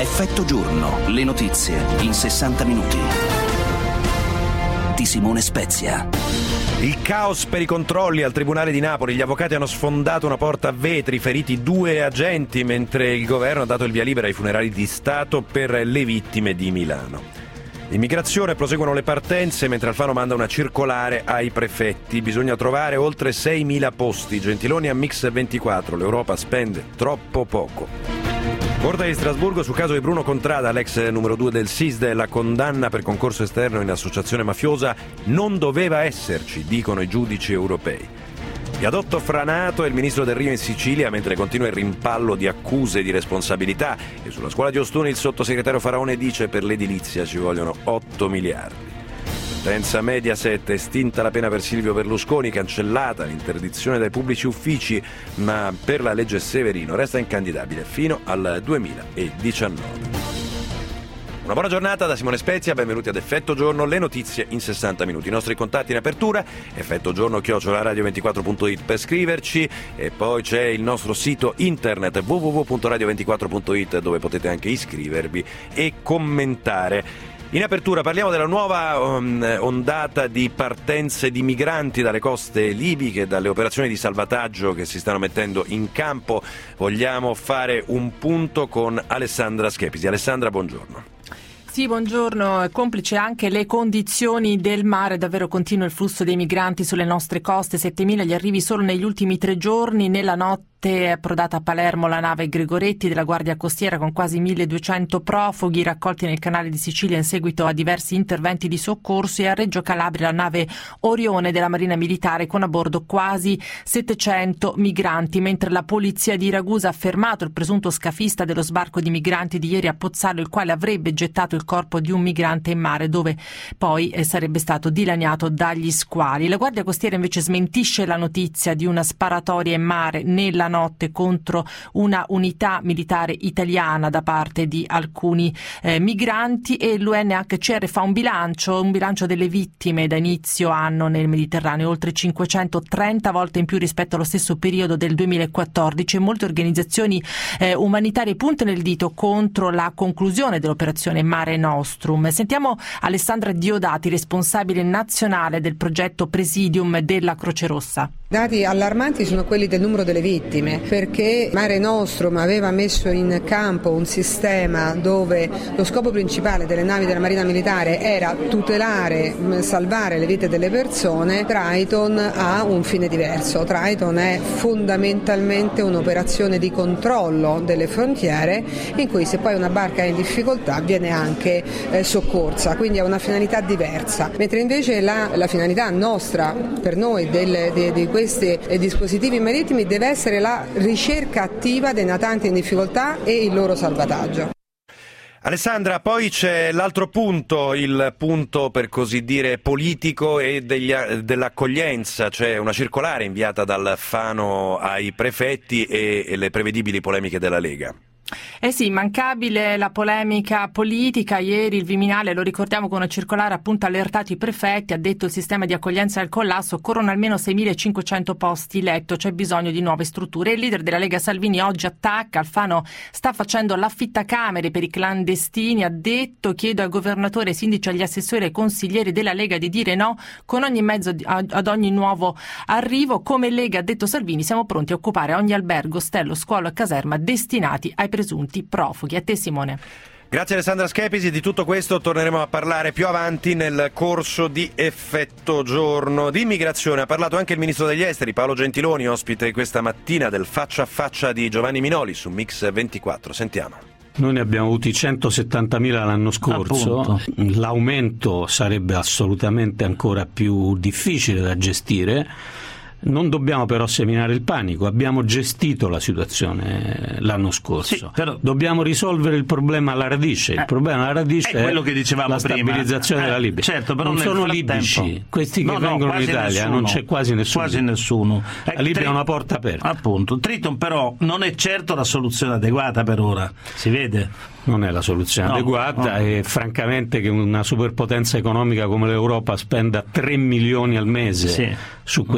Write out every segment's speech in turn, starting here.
Effetto giorno, le notizie in 60 minuti. Di Simone Spezia. Il caos per i controlli al Tribunale di Napoli. Gli avvocati hanno sfondato una porta a vetri, feriti 2 agenti, mentre il governo ha dato il via libera ai funerali di Stato per le vittime di Milano. Immigrazione, proseguono le partenze, mentre Alfano manda una circolare ai prefetti. Bisogna trovare oltre 6.000 posti. Gentiloni a Mix 24. L'Europa spende troppo poco. Corte di Strasburgo sul caso di Bruno Contrada, l'ex numero 2 del SISDE. La condanna per concorso esterno in associazione mafiosa non doveva esserci, dicono i giudici europei. Viadotto franato e il ministro Del Rio in Sicilia, mentre continua il rimpallo di accuse di responsabilità. E sulla scuola di Ostuni il sottosegretario Faraone dice: per l'edilizia ci vogliono 8 miliardi. Senza Mediaset, estinta la pena per Silvio Berlusconi, cancellata l'interdizione dai pubblici uffici, ma per la legge Severino resta incandidabile fino al 2019. Una buona giornata da Simone Spezia, benvenuti ad Effetto Giorno, le notizie in 60 minuti. I nostri contatti in apertura, effettogiorno@radio24.it per scriverci, e poi c'è il nostro sito internet www.radio24.it dove potete anche iscrivervi e commentare. In apertura parliamo della nuova ondata di partenze di migranti dalle coste libiche, dalle operazioni di salvataggio che si stanno mettendo in campo. Vogliamo fare un punto con Alessandra Schepisi. Alessandra, buongiorno. Sì, buongiorno. Complice anche le condizioni del mare, davvero continua il flusso dei migranti sulle nostre coste, 7.000 gli arrivi solo negli ultimi 3 giorni. Nella notte è approdata a Palermo la nave Gregoretti della Guardia Costiera con quasi 1.200 profughi raccolti nel canale di Sicilia in seguito a diversi interventi di soccorso, e a Reggio Calabria la nave Orione della Marina Militare con a bordo quasi 700 migranti, mentre la polizia di Ragusa ha fermato il presunto scafista dello sbarco di migranti di ieri a Pozzallo, il quale avrebbe gettato il corpo di un migrante in mare, dove poi sarebbe stato dilaniato dagli squali. La Guardia Costiera invece smentisce la notizia di una sparatoria in mare nella notte contro una unità militare italiana da parte di alcuni migranti, e l'UNHCR fa un bilancio delle vittime da inizio anno nel Mediterraneo, oltre 530 volte in più rispetto allo stesso periodo del 2014, e molte organizzazioni umanitarie puntano il dito contro la conclusione dell'operazione Mare Nostrum. Sentiamo Alessandra Diodati, responsabile nazionale del progetto Presidium della Croce Rossa. Dati allarmanti sono quelli del numero delle vittime, perché Mare Nostrum aveva messo in campo un sistema dove lo scopo principale delle navi della Marina Militare era tutelare, salvare le vite delle persone. Triton ha un fine diverso. Triton è fondamentalmente un'operazione di controllo delle frontiere, in cui se poi una barca è in difficoltà viene anche soccorsa, quindi ha una finalità diversa, mentre invece la finalità nostra, per noi, di questi dispositivi marittimi deve essere la ricerca attiva dei natanti in difficoltà e il loro salvataggio. Alessandra, poi c'è l'altro punto, il punto per così dire politico e dell'accoglienza. C'è una circolare inviata dal Fano ai prefetti e le prevedibili polemiche della Lega. Eh sì, immancabile la polemica politica. Ieri il Viminale, lo ricordiamo, con una circolare appunto allertato i prefetti, ha detto: il sistema di accoglienza è al collasso, occorrono almeno 6.500 posti letto, c'è bisogno di nuove strutture. Il leader della Lega Salvini oggi attacca, Alfano sta facendo l'affittacamere per i clandestini, ha detto: chiedo al governatore, ai sindaci, agli assessori e ai consiglieri della Lega di dire no con ogni mezzo ad ogni nuovo arrivo. Come Lega, ha detto Salvini, siamo pronti a occupare ogni albergo, ostello, scuola e caserma destinati ai presunti profughi. A te, Simone. Grazie Alessandra Schepisi, di tutto questo torneremo a parlare più avanti nel corso di Effetto Giorno. Di immigrazione ha parlato anche il ministro degli esteri Paolo Gentiloni, ospite questa mattina del Faccia a Faccia di Giovanni Minoli su Mix 24. Sentiamo. Noi ne abbiamo avuti 170.000 l'anno scorso. Appunto. L'aumento sarebbe assolutamente ancora più difficile da gestire. Non dobbiamo però seminare il panico, abbiamo gestito la situazione l'anno scorso, sì, però dobbiamo risolvere il problema alla radice. Il problema alla radice è quello che dicevamo la stabilizzazione della Libia. Certo, però non sono libici, questi che vengono in Italia, nessuno, non c'è quasi nessuno. La Libia è una porta aperta. Appunto, Triton però non è certo la soluzione adeguata per ora, si vede. Non è la soluzione adeguata e francamente che una superpotenza economica come l'Europa spenda 3 milioni al mese su questa emergenza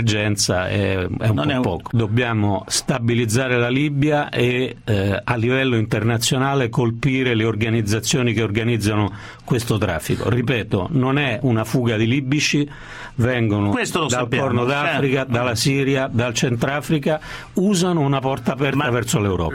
emergenza è poco. Dobbiamo stabilizzare la Libia e a livello internazionale colpire le organizzazioni che organizzano questo traffico. Ripeto, non è una fuga di libici, vengono dal Corno d'Africa, dalla Siria, dal Centrafrica, usano una porta aperta verso l'Europa.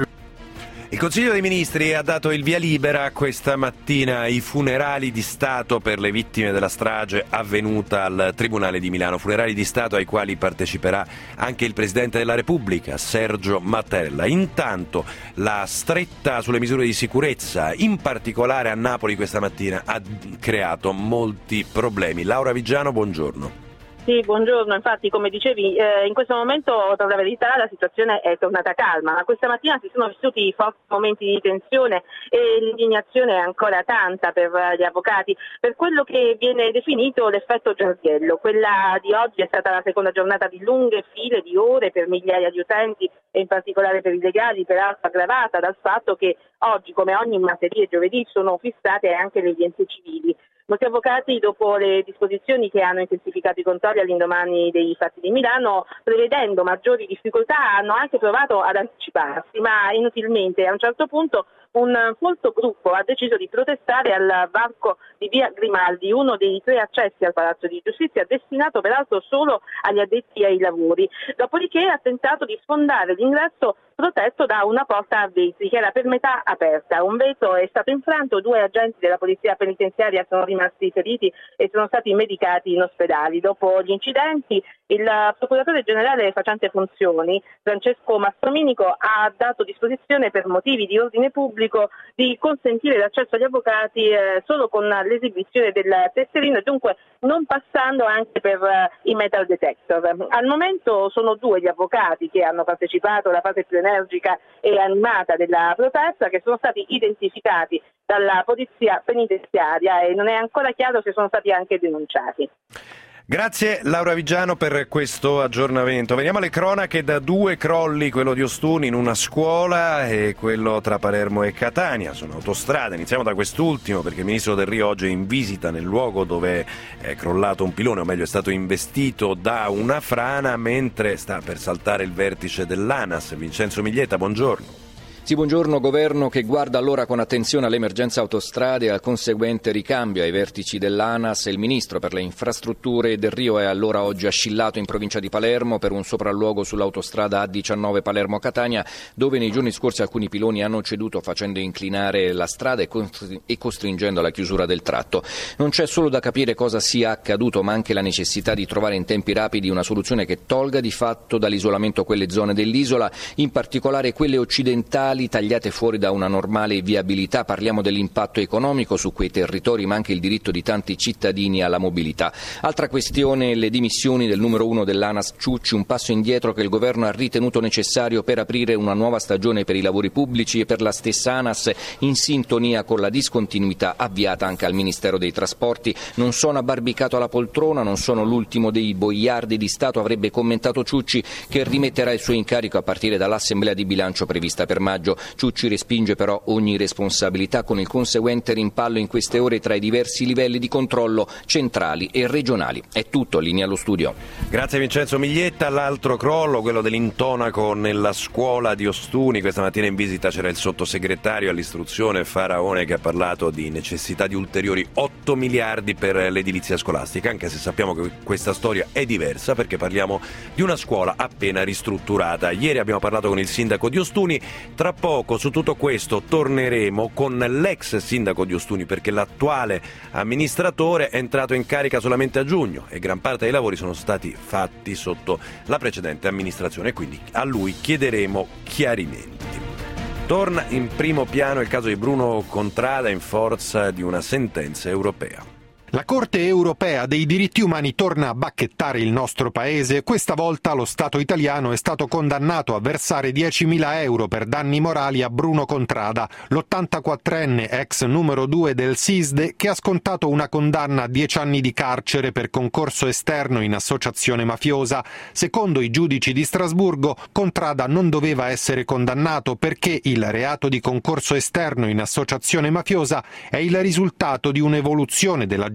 Il Consiglio dei Ministri ha dato il via libera questa mattina ai funerali di Stato per le vittime della strage avvenuta al Tribunale di Milano. Funerali di Stato ai quali parteciperà anche il Presidente della Repubblica, Sergio Mattarella. Intanto la stretta sulle misure di sicurezza, in particolare a Napoli questa mattina, ha creato molti problemi. Laura Vigiano, buongiorno. Sì, buongiorno. Infatti, come dicevi, in questo momento, tra la verità, la situazione è tornata calma, ma questa mattina si sono vissuti forti momenti di tensione e l'indignazione è ancora tanta per gli avvocati per quello che viene definito l'effetto Giardiello. Quella di oggi è stata la seconda giornata di lunghe file di ore per migliaia di utenti e in particolare per i legali, peraltro aggravata dal fatto che oggi, come ogni martedì e giovedì, sono fissate anche le udienze civili. Molti avvocati, dopo le disposizioni che hanno intensificato i controlli all'indomani dei fatti di Milano, prevedendo maggiori difficoltà, hanno anche provato ad anticiparsi, ma inutilmente. A un certo punto un folto gruppo ha deciso di protestare al varco di via Grimaldi, uno dei 3 accessi al Palazzo di Giustizia, destinato peraltro solo agli addetti ai lavori. Dopodiché ha tentato di sfondare l'ingresso protetto da una porta a vetri che era per metà aperta. Un vetro è stato infranto, 2 agenti della polizia penitenziaria sono rimasti feriti e sono stati medicati in ospedali. Dopo gli incidenti, il procuratore generale facente funzioni, Francesco Mastrominico, ha dato disposizione per motivi di ordine pubblico di consentire l'accesso agli avvocati solo con l'esibizione del tesserino e dunque non passando anche per i metal detector. Al momento sono 2 gli avvocati che hanno partecipato alla fase più energica e animata della protesta, che sono stati identificati dalla polizia penitenziaria e non è ancora chiaro se sono stati anche denunciati. Grazie Laura Vigiano per questo aggiornamento. Veniamo alle cronache da 2 crolli, quello di Ostuni in una scuola e quello tra Palermo e Catania. Sono autostrade. Iniziamo da quest'ultimo perché il ministro Del Rio oggi è in visita nel luogo dove è crollato un pilone, o meglio è stato investito da una frana mentre sta per saltare il vertice dell'ANAS. Vincenzo Miglietta, buongiorno. Sì, buongiorno. Governo che guarda allora con attenzione all'emergenza autostrade e al conseguente ricambio ai vertici dell'ANAS. Il ministro per le infrastrutture Del Rio è allora oggi a Scillato in provincia di Palermo per un sopralluogo sull'autostrada A19 Palermo-Catania, dove nei giorni scorsi alcuni piloni hanno ceduto facendo inclinare la strada e costringendo alla chiusura del tratto. Non c'è solo da capire cosa sia accaduto, ma anche la necessità di trovare in tempi rapidi una soluzione che tolga di fatto dall'isolamento quelle zone dell'isola, in particolare quelle occidentali tagliate fuori da una normale viabilità. Parliamo dell'impatto economico su quei territori, ma anche il diritto di tanti cittadini alla mobilità. Altra questione, le dimissioni del numero 1 dell'ANAS Ciucci, un passo indietro che il governo ha ritenuto necessario per aprire una nuova stagione per i lavori pubblici e per la stessa ANAS, in sintonia con la discontinuità avviata anche al Ministero dei Trasporti. Non sono abbarbicato alla poltrona, non sono l'ultimo dei boiardi di Stato, avrebbe commentato Ciucci, che rimetterà il suo incarico a partire dall'assemblea di bilancio prevista per maggio. Ciucci respinge però ogni responsabilità con il conseguente rimpallo in queste ore tra i diversi livelli di controllo centrali e regionali. È tutto, linea allo studio. Grazie Vincenzo Miglietta. L'altro crollo, quello dell'intonaco nella scuola di Ostuni. Questa mattina in visita c'era il sottosegretario all'istruzione Faraone che ha parlato di necessità di ulteriori 8 miliardi per l'edilizia scolastica, anche se sappiamo che questa storia è diversa perché parliamo di una scuola appena ristrutturata. Ieri abbiamo parlato con il sindaco di Ostuni. Tra poco su tutto questo torneremo con l'ex sindaco di Ostuni perché l'attuale amministratore è entrato in carica solamente a giugno e gran parte dei lavori sono stati fatti sotto la precedente amministrazione, quindi a lui chiederemo chiarimenti. Torna in primo piano il caso di Bruno Contrada in forza di una sentenza europea. La Corte europea dei diritti umani torna a bacchettare il nostro paese. Questa volta lo Stato italiano è stato condannato a versare 10.000 euro per danni morali a Bruno Contrada, l'84enne ex numero 2 del SISDE che ha scontato una condanna a 10 anni di carcere per concorso esterno in associazione mafiosa. Secondo i giudici di Strasburgo, Contrada non doveva essere condannato perché il reato di concorso esterno in associazione mafiosa è il risultato di un'evoluzione della giurisprudenza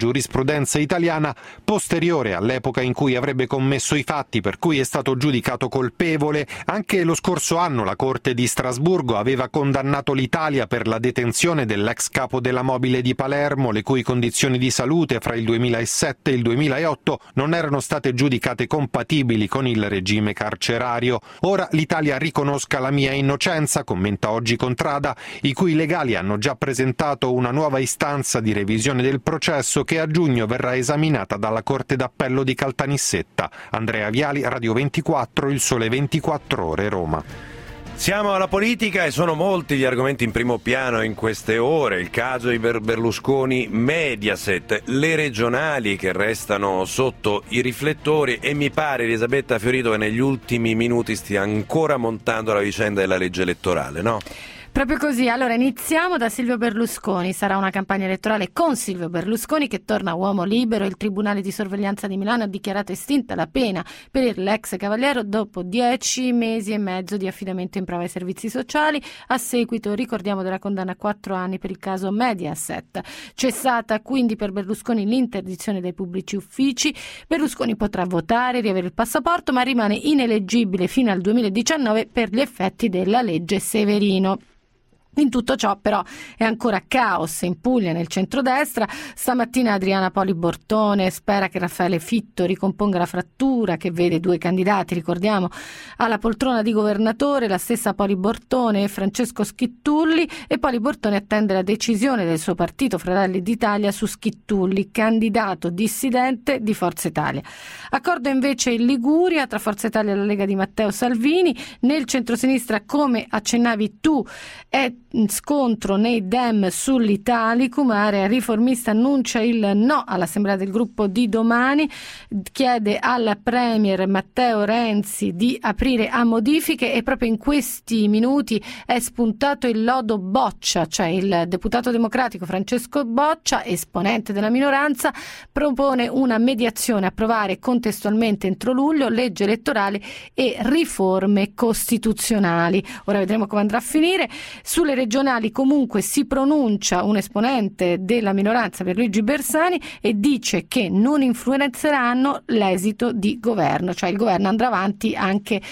giurisprudenza italiana posteriore all'epoca in cui avrebbe commesso i fatti per cui è stato giudicato colpevole. Anche lo scorso anno la Corte di Strasburgo aveva condannato l'Italia per la detenzione dell'ex capo della Mobile di Palermo, le cui condizioni di salute fra il 2007 e il 2008 non erano state giudicate compatibili con il regime carcerario. Ora l'Italia riconosca la mia innocenza, commenta oggi Contrada, i cui legali hanno già presentato una nuova istanza di revisione del processo che a giugno verrà esaminata dalla Corte d'Appello di Caltanissetta. Andrea Viali, Radio 24, Il Sole 24 Ore, Roma. Siamo alla politica e sono molti gli argomenti in primo piano in queste ore. Il caso di Berlusconi, Mediaset, le regionali che restano sotto i riflettori e mi pare, Elisabetta Fiorito, che negli ultimi minuti stia ancora montando la vicenda della legge elettorale, no? Proprio così, allora iniziamo da Silvio Berlusconi. Sarà una campagna elettorale con Silvio Berlusconi che torna uomo libero. Il Tribunale di sorveglianza di Milano ha dichiarato estinta la pena per l'ex cavaliere dopo 10 mesi e mezzo di affidamento in prova ai servizi sociali a seguito, ricordiamo, della condanna a 4 anni per il caso Mediaset. Cessata quindi per Berlusconi l'interdizione dai pubblici uffici. Berlusconi potrà votare, riavere il passaporto, ma rimane ineleggibile fino al 2019 per gli effetti della legge Severino. In tutto ciò però è ancora caos in Puglia, nel centrodestra. Stamattina Adriana Poli Bortone spera che Raffaele Fitto ricomponga la frattura che vede 2 candidati, ricordiamo, alla poltrona di governatore, la stessa Poli Bortone e Francesco Schittulli, e Poli Bortone attende la decisione del suo partito Fratelli d'Italia su Schittulli, candidato dissidente di Forza Italia. Accordo invece in Liguria tra Forza Italia e la Lega di Matteo Salvini. Nel centrosinistra, come accennavi tu, è scontro nei Dem sull'Italicum. Area riformista annuncia il no all'assemblea del gruppo di domani, chiede al premier Matteo Renzi di aprire a modifiche, e proprio in questi minuti è spuntato il lodo Boccia, cioè il deputato democratico Francesco Boccia, esponente della minoranza, propone una mediazione, approvare contestualmente entro luglio legge elettorale e riforme costituzionali. Ora vedremo come andrà a finire. Sulle regionali comunque si pronuncia un esponente della minoranza, Pierluigi Bersani, e dice che non influenzeranno l'esito di governo, cioè il governo andrà avanti anche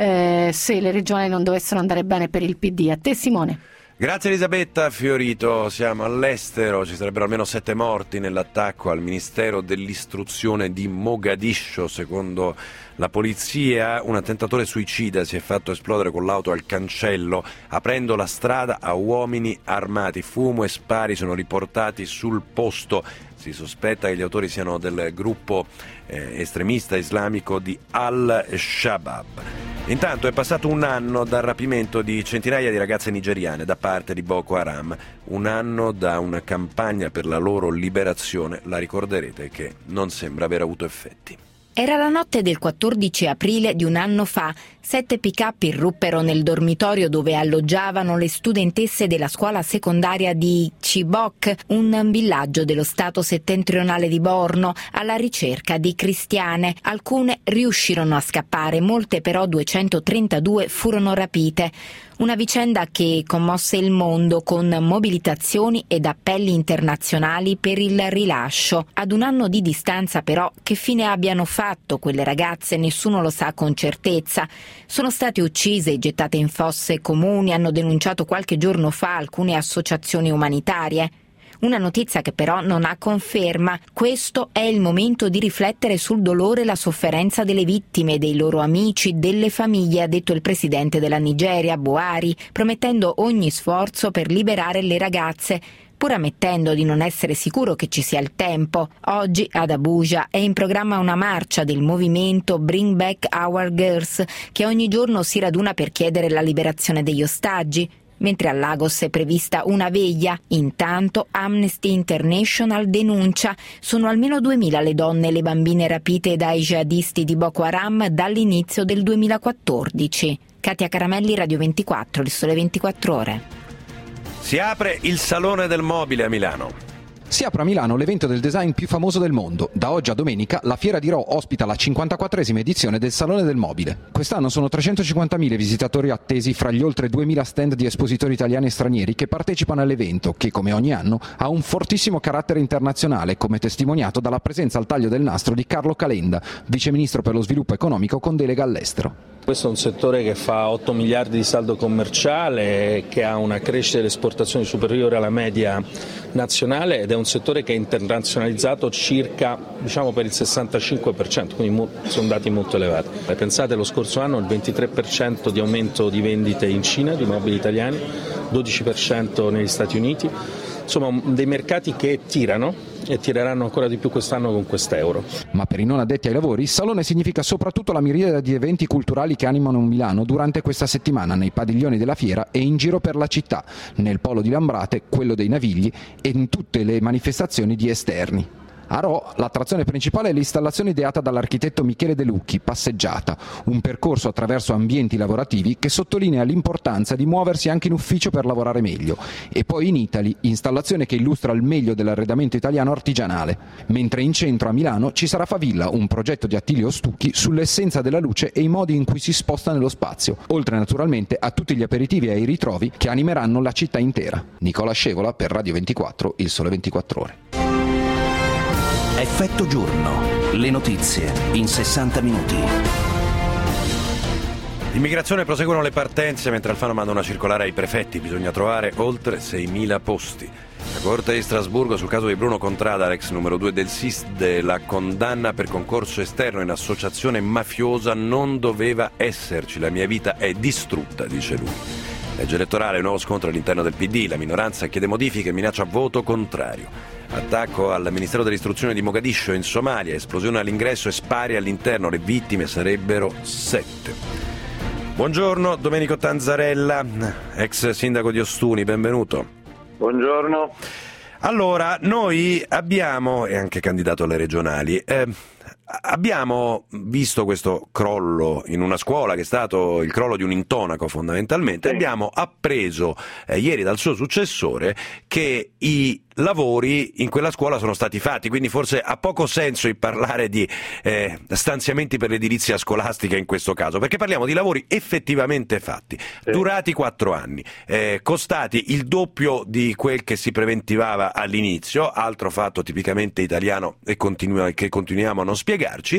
se le regionali non dovessero andare bene per il PD. A te, Simone. Grazie Elisabetta Fiorito. Siamo all'estero, ci sarebbero almeno 7 morti nell'attacco al Ministero dell'Istruzione di Mogadiscio. Secondo la polizia un attentatore suicida si è fatto esplodere con l'auto al cancello, aprendo la strada a uomini armati. Fumo e spari sono riportati sul posto. Si sospetta che gli autori siano del gruppo estremista islamico di Al-Shabaab. Intanto è passato un anno dal rapimento di centinaia di ragazze nigeriane da parte di Boko Haram, un anno da una campagna per la loro liberazione, la ricorderete, che non sembra aver avuto effetti. Era la notte del 14 aprile di un anno fa. 7 pick-up irruppero nel dormitorio dove alloggiavano le studentesse della scuola secondaria di Chibok, un villaggio dello stato settentrionale di Borno, alla ricerca di cristiane. Alcune riuscirono a scappare, molte però, 232, furono rapite. Una vicenda che commosse il mondo con mobilitazioni ed appelli internazionali per il rilascio. Ad un anno di distanza però, che fine abbiano fatto quelle ragazze nessuno lo sa con certezza. Sono state uccise e gettate in fosse comuni, hanno denunciato qualche giorno fa alcune associazioni umanitarie. Una notizia che però non ha conferma. Questo è il momento di riflettere sul dolore e la sofferenza delle vittime, dei loro amici, delle famiglie, ha detto il presidente della Nigeria, Buhari, promettendo ogni sforzo per liberare le ragazze, pur ammettendo di non essere sicuro che ci sia il tempo. Oggi ad Abuja è in programma una marcia del movimento Bring Back Our Girls, che ogni giorno si raduna per chiedere la liberazione degli ostaggi, mentre a Lagos è prevista una veglia. Intanto Amnesty International denuncia: sono almeno 2000 le donne e le bambine rapite dai jihadisti di Boko Haram dall'inizio del 2014. Katia Caramelli, Radio 24, Il Sole 24 Ore. Si apre il Salone del Mobile a Milano. Si apre a Milano l'evento del design più famoso del mondo. Da oggi a domenica la Fiera di Rho ospita la 54esima edizione del Salone del Mobile. Quest'anno sono 350.000 visitatori attesi fra gli oltre 2.000 stand di espositori italiani e stranieri che partecipano all'evento che, come ogni anno, ha un fortissimo carattere internazionale, come testimoniato dalla presenza al taglio del nastro di Carlo Calenda, vice ministro per lo sviluppo economico con delega all'estero. Questo è un settore che fa 8 miliardi di saldo commerciale, che ha una crescita delle esportazioni superiore alla media nazionale ed è un settore che è internazionalizzato circa per il 65%, quindi sono dati molto elevati. Pensate, lo scorso anno il 23% di aumento di vendite in Cina di mobili italiani, 12% negli Stati Uniti, insomma dei mercati che tirano e tireranno ancora di più quest'anno con quest'euro. Ma per i non addetti ai lavori, il Salone significa soprattutto la miriade di eventi culturali che animano Milano durante questa settimana nei padiglioni della fiera e in giro per la città, nel polo di Lambrate, quello dei Navigli e in tutte le manifestazioni di esterni. A Rho l'attrazione principale è l'installazione ideata dall'architetto Michele De Lucchi, Passeggiata, un percorso attraverso ambienti lavorativi che sottolinea l'importanza di muoversi anche in ufficio per lavorare meglio, e poi in Italy, installazione che illustra il meglio dell'arredamento italiano artigianale, mentre in centro a Milano ci sarà Favilla, un progetto di Attilio Stucchi sull'essenza della luce e i modi in cui si sposta nello spazio, oltre naturalmente a tutti gli aperitivi e ai ritrovi che animeranno la città intera. Nicola Scevola per Radio 24, Il Sole 24 Ore. Effetto giorno. Le notizie in 60 minuti. Immigrazione, proseguono le partenze mentre Alfano manda una circolare ai prefetti. Bisogna trovare oltre 6.000 posti. La Corte di Strasburgo sul caso di Bruno Contrada, l'ex numero 2 del SISD, la condanna per concorso esterno in associazione mafiosa non doveva esserci. La mia vita è distrutta, dice lui. Legge elettorale, nuovo scontro all'interno del PD. La minoranza chiede modifiche e minaccia voto contrario. Attacco al Ministero dell'Istruzione di Mogadiscio in Somalia, esplosione all'ingresso e spari all'interno, le vittime sarebbero 7. Buongiorno, Domenico Tanzarella, ex sindaco di Ostuni, benvenuto. Buongiorno. Allora, noi abbiamo, e anche candidato alle regionali, abbiamo visto questo crollo in una scuola che è stato il crollo di un intonaco fondamentalmente. Abbiamo appreso ieri dal suo successore che i lavori in quella scuola sono stati fatti, quindi forse ha poco senso parlare di stanziamenti per l'edilizia scolastica in questo caso, perché parliamo di lavori effettivamente fatti, durati 4 anni, costati il doppio di quel che si preventivava all'inizio, altro fatto tipicamente italiano e che continuiamo a non spiegarci,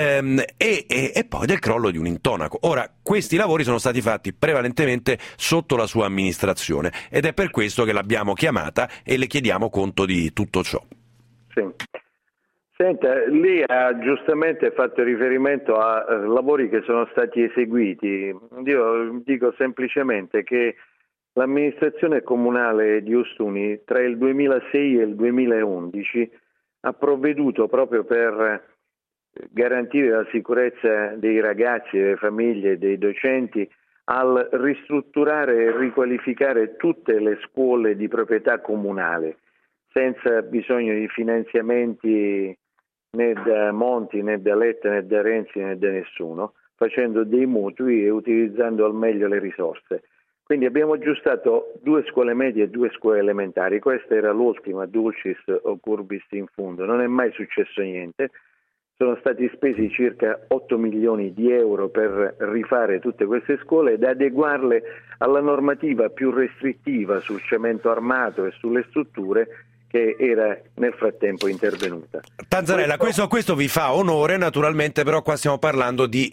e poi del crollo di un intonaco. Ora, questi lavori sono stati fatti prevalentemente sotto la sua amministrazione ed è per questo che l'abbiamo chiamata e le chiediamo conto di tutto ciò. Sì. Senta, lei ha giustamente fatto riferimento a lavori che sono stati eseguiti. Io dico semplicemente che l'amministrazione comunale di Ostuni tra il 2006 e il 2011 ha provveduto proprio per garantire la sicurezza dei ragazzi, delle famiglie, dei docenti al ristrutturare e riqualificare tutte le scuole di proprietà comunale, senza bisogno di finanziamenti né da Monti, né da Letta, né da Renzi, né da nessuno, facendo dei mutui e utilizzando al meglio le risorse. Quindi abbiamo aggiustato 2 scuole medie e 2 scuole elementari. Questa era l'ultima, dulcis o curbis in fundo. Non è mai successo niente. Sono stati spesi circa 8 milioni di euro per rifare tutte queste scuole ed adeguarle alla normativa più restrittiva sul cemento armato e sulle strutture che era nel frattempo intervenuta. Tanzarella, questo vi fa onore naturalmente, però qua stiamo parlando di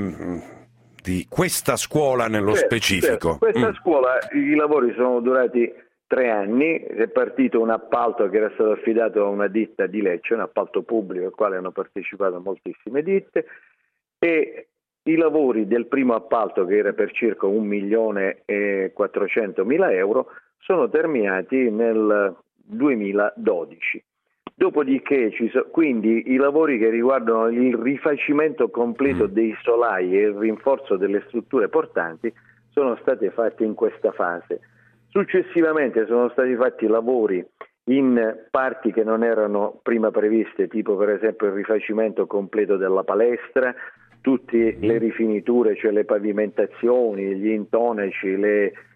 questa scuola nello specifico. Questa scuola, i lavori sono durati 3 anni, è partito un appalto che era stato affidato a una ditta di Lecce, un appalto pubblico al quale hanno partecipato moltissime ditte, e i lavori del primo appalto, che era per circa 1.400.000 euro, sono terminati nel 2012. Dopodiché quindi i lavori che riguardano il rifacimento completo dei solai e il rinforzo delle strutture portanti sono stati fatti in questa fase. Successivamente sono stati fatti lavori in parti che non erano prima previste, tipo per esempio il rifacimento completo della palestra, tutte le rifiniture, cioè le pavimentazioni, gli intonaci, le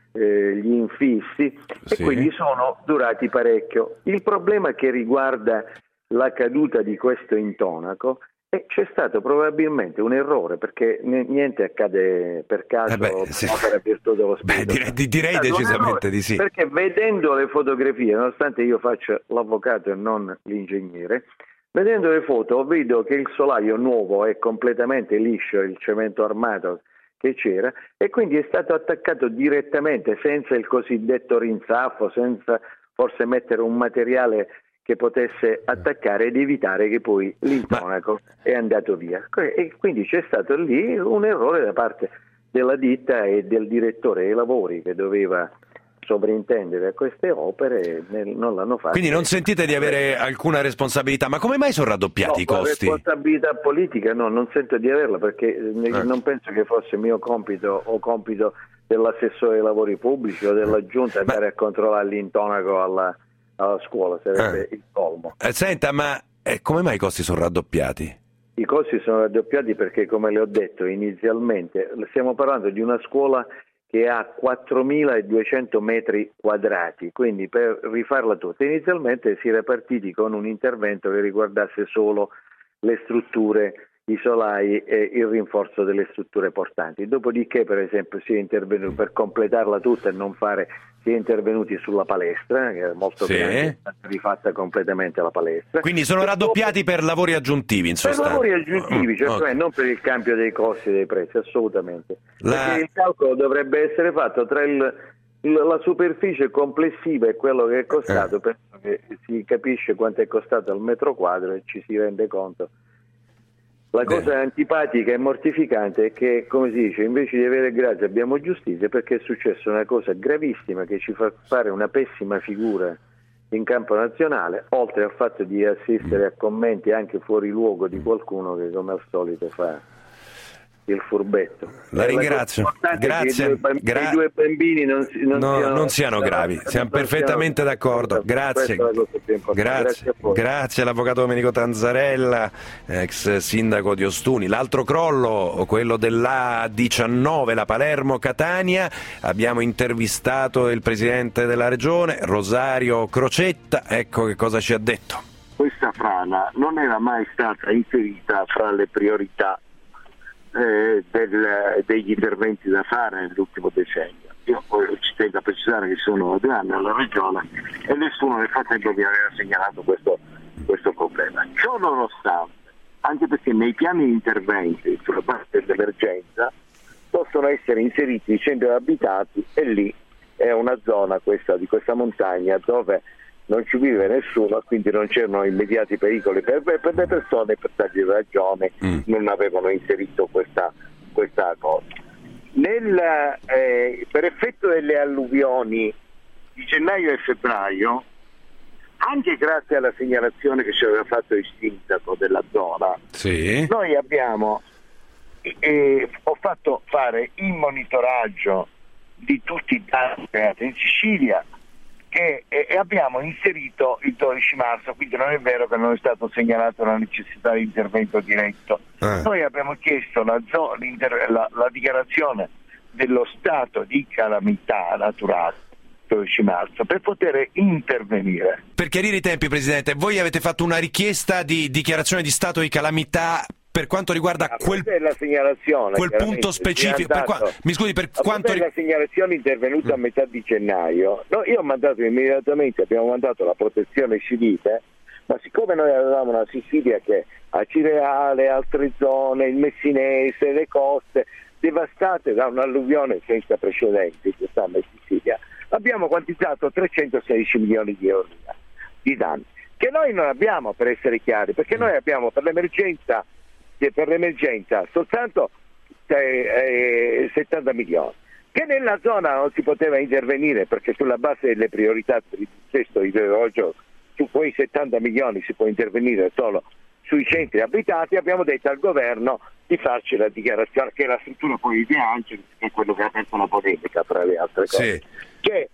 gli infissi, sì. E quindi sono durati parecchio. Il problema che riguarda la caduta di questo intonaco c'è stato probabilmente un errore, perché niente accade per caso, per virtù dello spirito. Direi decisamente di sì. Perché vedendo le fotografie, nonostante io faccia l'avvocato e non l'ingegnere, vedendo le foto vedo che il solaio nuovo è completamente liscio, il cemento armato che c'era, e quindi è stato attaccato direttamente, senza il cosiddetto rinzaffo, senza forse mettere un materiale che potesse attaccare ed evitare che poi l'intonaco è andato via. E quindi c'è stato lì un errore da parte della ditta e del direttore dei lavori che doveva sovrintendere a queste opere, non l'hanno fatto. Quindi non sentite di avere alcuna responsabilità, ma come mai sono raddoppiati i costi? Responsabilità politica no, non sento di averla, perché non penso che fosse mio compito o compito dell'assessore ai lavori pubblici o della giunta andare a controllare l'intonaco alla scuola, sarebbe il colmo. Senta, ma come mai i costi sono raddoppiati? I costi sono raddoppiati perché, come le ho detto inizialmente, stiamo parlando di una scuola che ha 4.200 metri quadrati, quindi per rifarla tutta inizialmente si era partiti con un intervento che riguardasse solo le strutture, i solai e il rinforzo delle strutture portanti. Dopodiché, per esempio, si è intervenuto per completarla tutta e non fare, si è intervenuti sulla palestra, che è molto grande, è stata rifatta completamente la palestra. Quindi sono raddoppiati per lavori aggiuntivi, in sostanza. Per lavori aggiuntivi, cioè non per il cambio dei costi e dei prezzi, assolutamente. Perché il calcolo dovrebbe essere fatto tra la superficie complessiva e quello che è costato, perché si capisce quanto è costato al metro quadro e ci si rende conto. La cosa antipatica e mortificante è che, come si dice, invece di avere grazia abbiamo giustizia, perché è successa una cosa gravissima che ci fa fare una pessima figura in campo nazionale, oltre al fatto di assistere a commenti anche fuori luogo di qualcuno che, come al solito, fa il furbetto. La ringrazio. Grazie. I due bambini non siano gravi. Siamo perfettamente d'accordo. Grazie. Grazie all'avvocato Domenico Tanzarella, ex sindaco di Ostuni. L'altro crollo, quello dell'A19, la Palermo-Catania. Abbiamo intervistato il presidente della regione, Rosario Crocetta. Ecco che cosa ci ha detto. Questa frana non era mai stata inserita fra le priorità degli interventi da fare nell'ultimo decennio. Io poi ci tengo a precisare che sono 2 anni alla regione e nessuno nel frattempo mi aveva segnalato questo problema. Ciò nonostante, anche perché nei piani di interventi sulla base dell'emergenza possono essere inseriti i centri abitati, e lì è una zona di questa montagna dove non ci vive nessuno, quindi non c'erano immediati pericoli per le persone, per tali ragioni non avevano inserito questa cosa. Per effetto delle alluvioni di gennaio e febbraio, anche grazie alla segnalazione che ci aveva fatto il sindaco della zona, noi ho fatto fare il monitoraggio di tutti i danni creati in Sicilia, e abbiamo inserito il 12 marzo, quindi non è vero che non è stato segnalato la necessità di intervento diretto. Noi abbiamo chiesto la dichiarazione dello stato di calamità naturale il 12 marzo per poter intervenire. Per chiarire i tempi, Presidente, voi avete fatto una richiesta di dichiarazione di stato di calamità per quanto riguarda quel punto specifico. Mi scusi, per quanto la segnalazione intervenuta a metà di gennaio, io ho mandato immediatamente, abbiamo mandato la protezione civile, ma siccome noi avevamo una Sicilia che a Cireale, altre zone, il Messinese, le coste devastate da un'alluvione senza precedenti quest'anno in Sicilia, abbiamo quantizzato 316 milioni di euro di danni, che noi non abbiamo, per essere chiari, perché noi abbiamo per l'emergenza soltanto 70 milioni, che nella zona non si poteva intervenire perché sulla base delle priorità del testo ideologico su quei 70 milioni si può intervenire solo sui centri abitati. Abbiamo detto al governo di farci la dichiarazione, che è la struttura poi di Angeli, che è quello che ha aperto la polemica tra le altre cose, che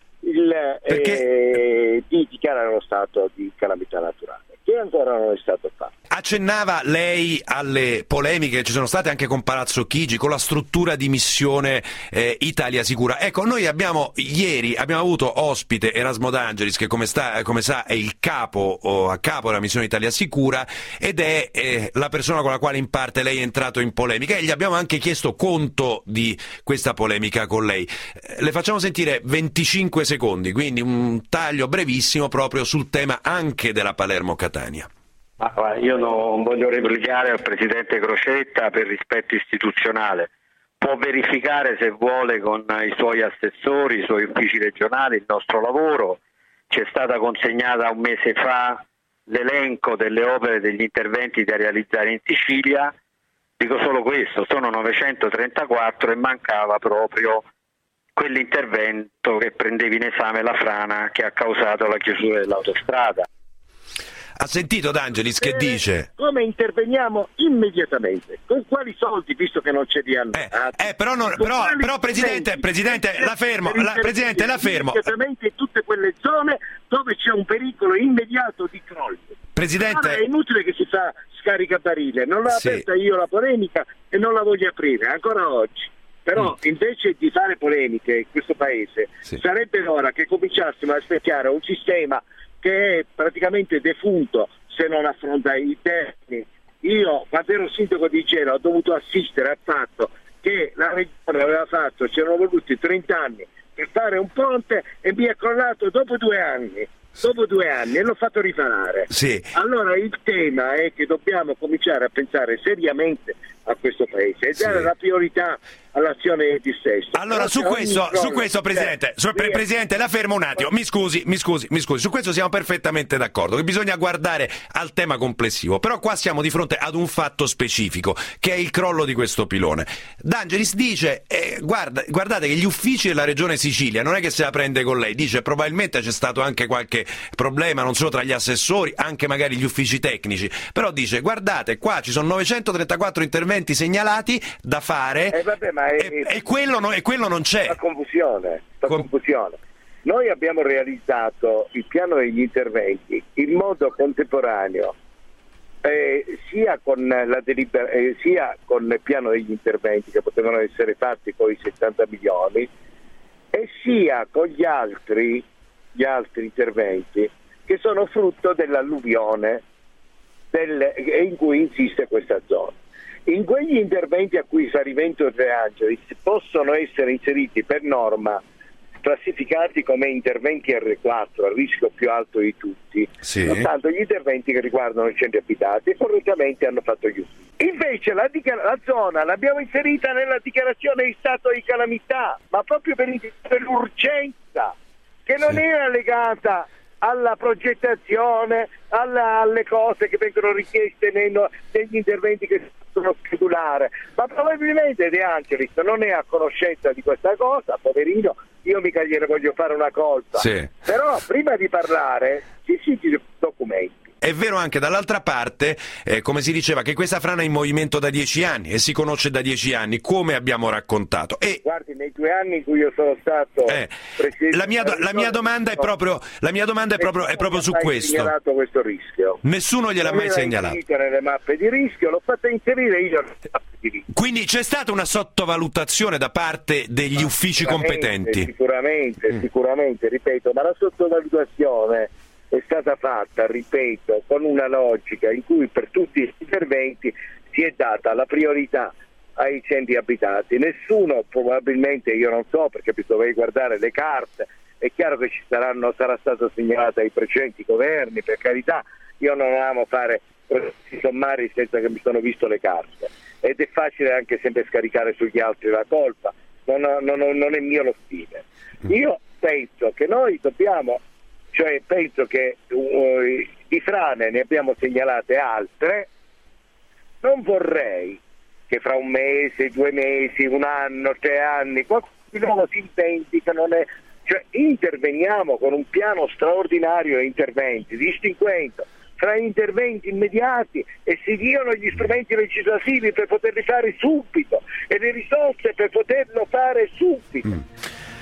di dichiarare lo stato di calamità naturale, che ancora non è stato fatto. accennava lei alle polemiche che ci sono state anche con Palazzo Chigi, con la struttura di missione Italia Sicura. Ecco, noi ieri abbiamo avuto ospite Erasmo D'Angelis, che come sa è il a capo della missione Italia Sicura, ed è la persona con la quale in parte lei è entrato in polemica, e gli abbiamo anche chiesto conto di questa polemica con lei. Le facciamo sentire 25 secondi, quindi un taglio brevissimo proprio sul tema anche della Palermo-Catania. Io non voglio replicare al Presidente Crocetta per rispetto istituzionale. Può verificare se vuole con i suoi assessori, i suoi uffici regionali il nostro lavoro. Ci è stata consegnata un mese fa l'elenco delle opere e degli interventi da realizzare in Sicilia. Dico solo questo, sono 934 e mancava proprio quell'intervento che prendeva in esame la frana che ha causato la chiusura dell'autostrada. Ha sentito D'Angelis che dice? Come interveniamo immediatamente? Con quali soldi, visto che non ce li hanno dati? Però Presidente, la fermo. Immediatamente in tutte quelle zone dove c'è un pericolo immediato di crollo. Presidente, allora è inutile che si fa scaricabarile, non l'ho aperta io la polemica e non la voglio aprire ancora oggi. Però invece di fare polemiche in questo paese sarebbe ora che cominciassimo a specchiare un sistema che è praticamente defunto se non affronta i termini. Io, quando ero sindaco di Gela, ho dovuto assistere al fatto che la regione aveva fatto, c'erano voluti 30 anni per fare un ponte e mi è crollato dopo 2 anni. E l'ho fatto riparare. Allora il tema è che dobbiamo cominciare a pensare seriamente a questo paese e dare la priorità all'azione di stesso. Allora su questo Presidente, la fermo un attimo. Mi scusi, su questo siamo perfettamente d'accordo, che bisogna guardare al tema complessivo, però qua siamo di fronte ad un fatto specifico, che è il crollo di questo pilone. D'Angelis dice, guardate che gli uffici della Regione Sicilia non è che se la prende con lei, dice probabilmente c'è stato anche qualche problema non solo tra gli assessori, anche magari gli uffici tecnici, però dice guardate qua ci sono 934 interventi segnalati da fare e quello non c'è. La confusione. Noi abbiamo realizzato il piano degli interventi in modo contemporaneo, sia con il piano degli interventi che potevano essere fatti con i 70 milioni e sia con gli altri interventi che sono frutto dell'alluvione in cui insiste questa zona. In quegli interventi a cui fa riferimento De Angelis possono essere inseriti per norma, classificati come interventi R4 a rischio più alto di tutti, soltanto gli interventi che riguardano i centri abitati e correttamente hanno fatto gli uffici. Invece la zona l'abbiamo inserita nella dichiarazione di stato di calamità, ma proprio per l'urgenza, che non era legata alla progettazione, alle cose che vengono richieste negli interventi che si possono schedulare, ma probabilmente De Angelis non è a conoscenza di questa cosa, poverino. Io mica gliene voglio fare una colpa, però prima di parlare ci citi i documenti. È vero anche dall'altra parte, come si diceva, che questa frana è in movimento da 10 anni e si conosce da 10 anni, come abbiamo raccontato. Guardi, nei 2 anni in cui io sono stato presidente, la mia domanda è proprio su questo. Segnalato questo rischio. Nessuno gliel'ha mai segnalato. Nelle mappe di rischio l'ho fatta inserire io nelle mappe di rischio. Quindi c'è stata una sottovalutazione da parte degli uffici competenti. Sicuramente, ripeto, ma la sottovalutazione è stata fatta, ripeto, con una logica in cui per tutti gli interventi si è data la priorità ai centri abitati. Nessuno, probabilmente, io non so perché dovrei guardare le carte, è chiaro che sarà stato segnalato ai precedenti governi, per carità, io non amo fare processi sommari senza che mi sono visto le carte ed è facile anche sempre scaricare sugli altri la colpa, non è mio lo stile. Io penso che noi dobbiamo, penso che di frane ne abbiamo segnalate altre, non vorrei che fra un mese, 2 mesi, 1 anno, 3 anni qualcuno di nuovo si inventi che non è, interveniamo con un piano straordinario di interventi, distinguendo fra interventi immediati e si diano gli strumenti legislativi per poterli fare subito e le risorse per poterlo fare subito.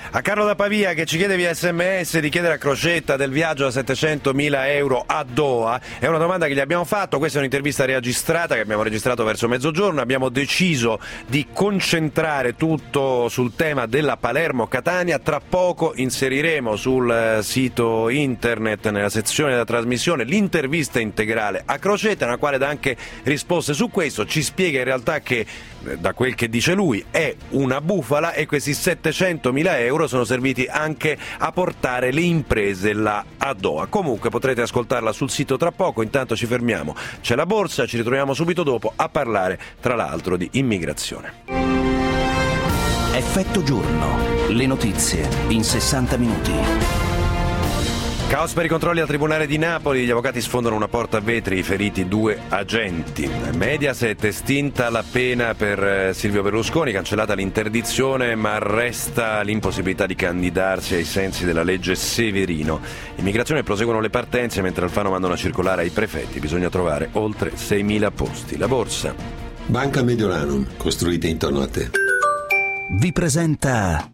A Carlo da Pavia, che ci chiede via SMS di chiedere a Crocetta del viaggio a 700.000 euro a Doha. È una domanda che gli abbiamo fatto, questa è un'intervista registrata che abbiamo registrato verso mezzogiorno. Abbiamo deciso di concentrare tutto sul tema della Palermo-Catania. Tra poco inseriremo sul sito internet, nella sezione della trasmissione, l'intervista integrale a Crocetta, nella quale dà anche risposte su questo. Ci spiega in realtà che, da quel che dice lui, è una bufala e questi 700.000 euro sono serviti anche a portare le imprese là a Doha. Comunque potrete ascoltarla sul sito tra poco. Intanto ci fermiamo, c'è la borsa, ci ritroviamo subito dopo a parlare tra l'altro di immigrazione. Effetto giorno, le notizie in 60 minuti. Caos per i controlli al Tribunale di Napoli, gli avvocati sfondano una porta a vetri, feriti 2 agenti. Mediaset, estinta la pena per Silvio Berlusconi, cancellata l'interdizione, ma resta l'impossibilità di candidarsi ai sensi della legge Severino. Immigrazione, proseguono le partenze, mentre Alfano manda una circolare ai prefetti, bisogna trovare oltre 6.000 posti. La borsa. Banca Mediolanum, costruite intorno a te. Vi presenta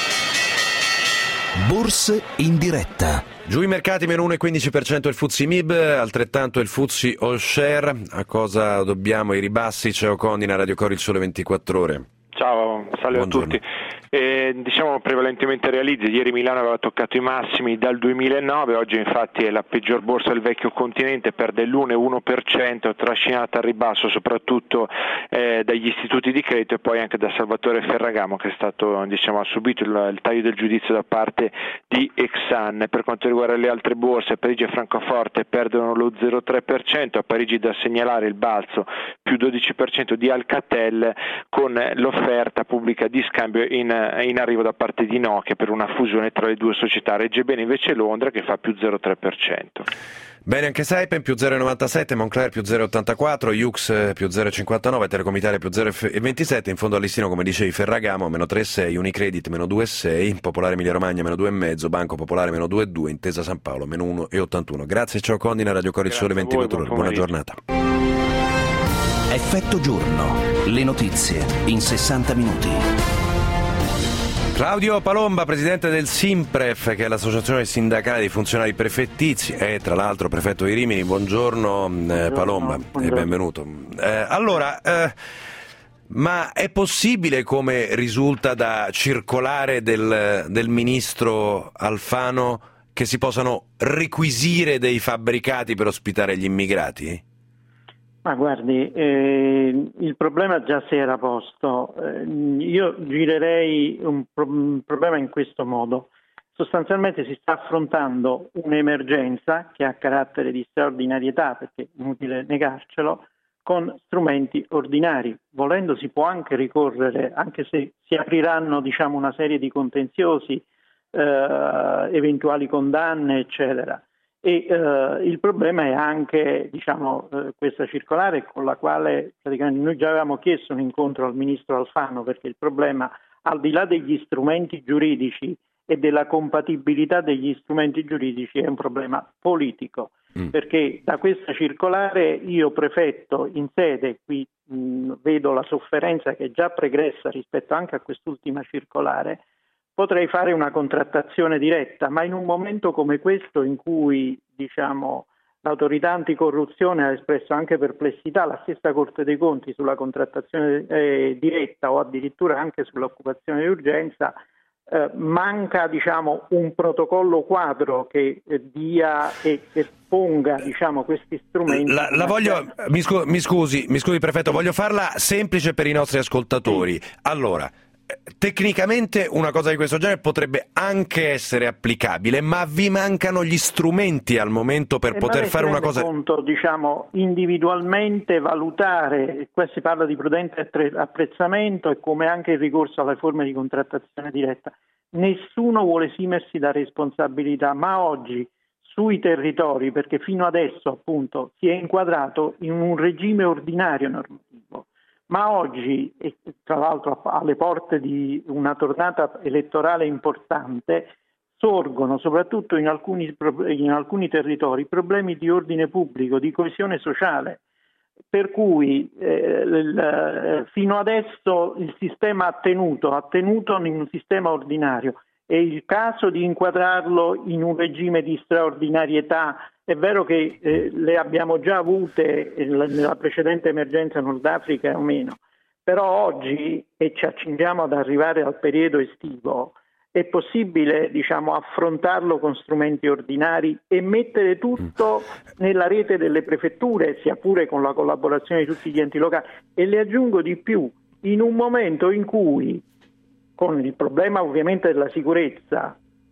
Borse in diretta. Giù i mercati, meno 1,15% il FTSE MIB, altrettanto il FTSE All Share. A cosa dobbiamo i ribassi? C'è Ocondina, Radio Cori, il Sole 24 Ore. Ciao, salve a tutti. Diciamo prevalentemente realizzi. Ieri Milano aveva toccato i massimi dal 2009, oggi infatti è la peggior borsa del vecchio continente, perde l'1,1%, trascinata al ribasso soprattutto dagli istituti di credito e poi anche da Salvatore Ferragamo, che è stato, ha subito il taglio del giudizio da parte di Exane. Per quanto riguarda le altre borse, Parigi e Francoforte perdono lo 0,3%, a Parigi da segnalare il balzo più 12% di Alcatel, con l'offerta pubblica di scambio in arrivo da parte di Nokia per una fusione tra le due società. Regge bene invece Londra, che fa più 0,3%. Bene anche Saipem più 0,97, Moncler più 0,84, Yux più 0,59, Telecom Italia più 0,27, in fondo al listino, come dicevi, Ferragamo meno 3,6, Unicredit meno 2,6, Popolare Emilia Romagna meno 2,5, Banco Popolare meno 2,2, Intesa San Paolo meno 1,81. Grazie, ciao Condina, Radio Cori, il Sole 24 Ore, buona giornata. Effetto giorno, le notizie in 60 minuti. Claudio Palomba, presidente del SIMPREF, che è l'associazione sindacale dei funzionari prefettizi, è tra l'altro prefetto di Rimini. Buongiorno, Palomba, e benvenuto. Ma è possibile, come risulta da circolare del ministro Alfano, che si possano requisire dei fabbricati per ospitare gli immigrati? Ma guardi, il problema già si era posto. Io girerei un problema in questo modo. Sostanzialmente si sta affrontando un'emergenza che ha carattere di straordinarietà, perché è inutile negarcelo, con strumenti ordinari. Volendo si può anche ricorrere, anche se si apriranno una serie di contenziosi, eventuali condanne, eccetera. E il problema è anche questa circolare, con la quale praticamente noi già avevamo chiesto un incontro al ministro Alfano, perché il problema, al di là degli strumenti giuridici e della compatibilità degli strumenti giuridici, è un problema politico, perché da questa circolare io, prefetto in sede, qui vedo la sofferenza che è già pregressa rispetto anche a quest'ultima circolare. Potrei fare una contrattazione diretta, ma in un momento come questo, in cui l'autorità anticorruzione ha espresso anche perplessità, la stessa Corte dei Conti, sulla contrattazione diretta o addirittura anche sull'occupazione di urgenza, manca un protocollo quadro che dia e che ponga questi strumenti. Mi scusi prefetto, voglio farla semplice per i nostri ascoltatori. Allora, tecnicamente una cosa di questo genere potrebbe anche essere applicabile, ma vi mancano gli strumenti al momento per poter fare una cosa. Conto, individualmente valutare, qua si parla di prudente apprezzamento e come anche il ricorso alle forme di contrattazione diretta. Nessuno vuole esimersi da responsabilità, ma oggi sui territori, perché fino adesso appunto si è inquadrato in un regime ordinario normativo, ma oggi, e tra l'altro alle porte di una tornata elettorale importante, sorgono soprattutto in alcuni territori problemi di ordine pubblico, di coesione sociale, per cui fino adesso il sistema ha tenuto in un sistema ordinario. È il caso di inquadrarlo in un regime di straordinarietà. È vero che le abbiamo già avute nella precedente emergenza Nord Africa o meno, però oggi, e ci accingiamo ad arrivare al periodo estivo, è possibile, affrontarlo con strumenti ordinari e mettere tutto nella rete delle prefetture, sia pure con la collaborazione di tutti gli enti locali. E le aggiungo di più, in un momento in cui, con il problema ovviamente della sicurezza,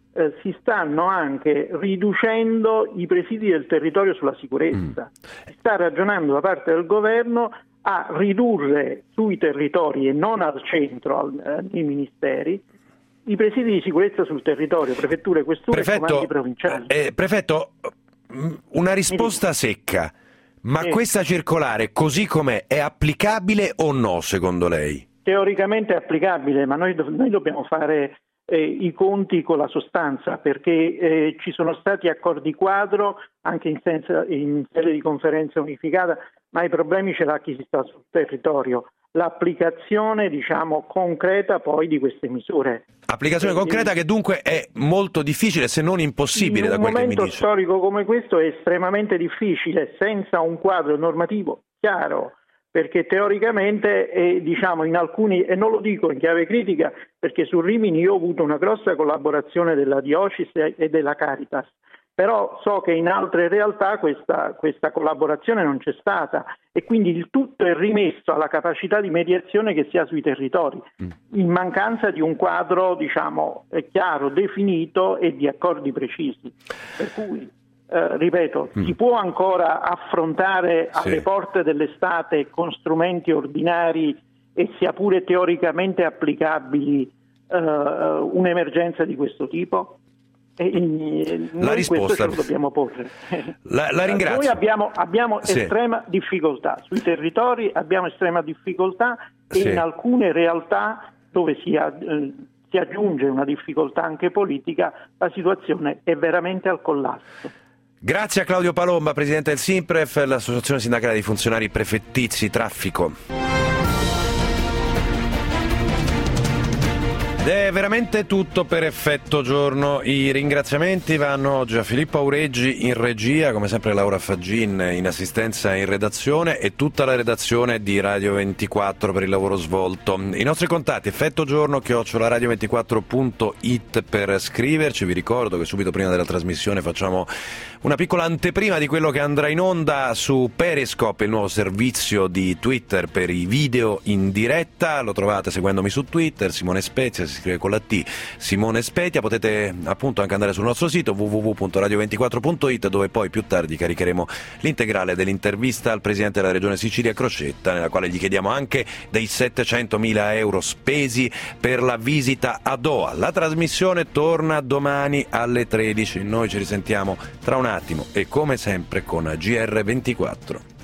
si stanno anche riducendo i presidi del territorio sulla sicurezza. Si sta ragionando da parte del governo a ridurre sui territori e non al centro, nei ministeri, i presidi di sicurezza sul territorio, prefetture, questure e comandi provinciali. Prefetto, una risposta secca, ma questa circolare così com'è è applicabile o no secondo lei? Teoricamente è applicabile, ma noi dobbiamo fare i conti con la sostanza, perché ci sono stati accordi quadro anche in sede di conferenza unificata, ma i problemi ce l'ha chi si sta sul territorio. L'applicazione concreta poi di queste misure. Applicazione concreta che dunque è molto difficile, se non impossibile, da quel che mi dice. In un momento storico come questo è estremamente difficile, senza un quadro normativo chiaro, perché teoricamente in alcuni, e non lo dico in chiave critica, perché su Rimini io ho avuto una grossa collaborazione della Diocesi e della Caritas, però so che in altre realtà questa collaborazione non c'è stata e quindi il tutto è rimesso alla capacità di mediazione che si ha sui territori, in mancanza di un quadro chiaro, definito e di accordi precisi. Per cui, ripeto, si può ancora affrontare alle porte dell'estate con strumenti ordinari e sia pure teoricamente applicabili un'emergenza di questo tipo? La risposta questo ce lo dobbiamo porre. La ringrazio. Noi abbiamo estrema difficoltà sui territori, abbiamo estrema difficoltà e in alcune realtà dove si aggiunge una difficoltà anche politica, la situazione è veramente al collasso. Grazie a Claudio Palomba, presidente del SINPREF, l'associazione sindacale dei funzionari prefettizi traffico. Ed è veramente tutto per Effetto Giorno. I ringraziamenti vanno oggi a Filippo Aureggi in regia, come sempre Laura Faggin in assistenza e in redazione e tutta la redazione di Radio 24 per il lavoro svolto. I nostri contatti effettogiorno@radio24.it per scriverci. Vi ricordo che subito prima della trasmissione facciamo una piccola anteprima di quello che andrà in onda su Periscope, il nuovo servizio di Twitter per i video in diretta. Lo trovate seguendomi su Twitter, Simone Spezia, si scrive con la T, Simone Spetia. Potete appunto anche andare sul nostro sito www.radio24.it, dove poi più tardi caricheremo l'integrale dell'intervista al presidente della regione Sicilia Crocetta, nella quale gli chiediamo anche dei 700.000 euro spesi per la visita a Doha. La trasmissione torna domani alle 13, noi ci risentiamo tra un attimo e come sempre con GR24.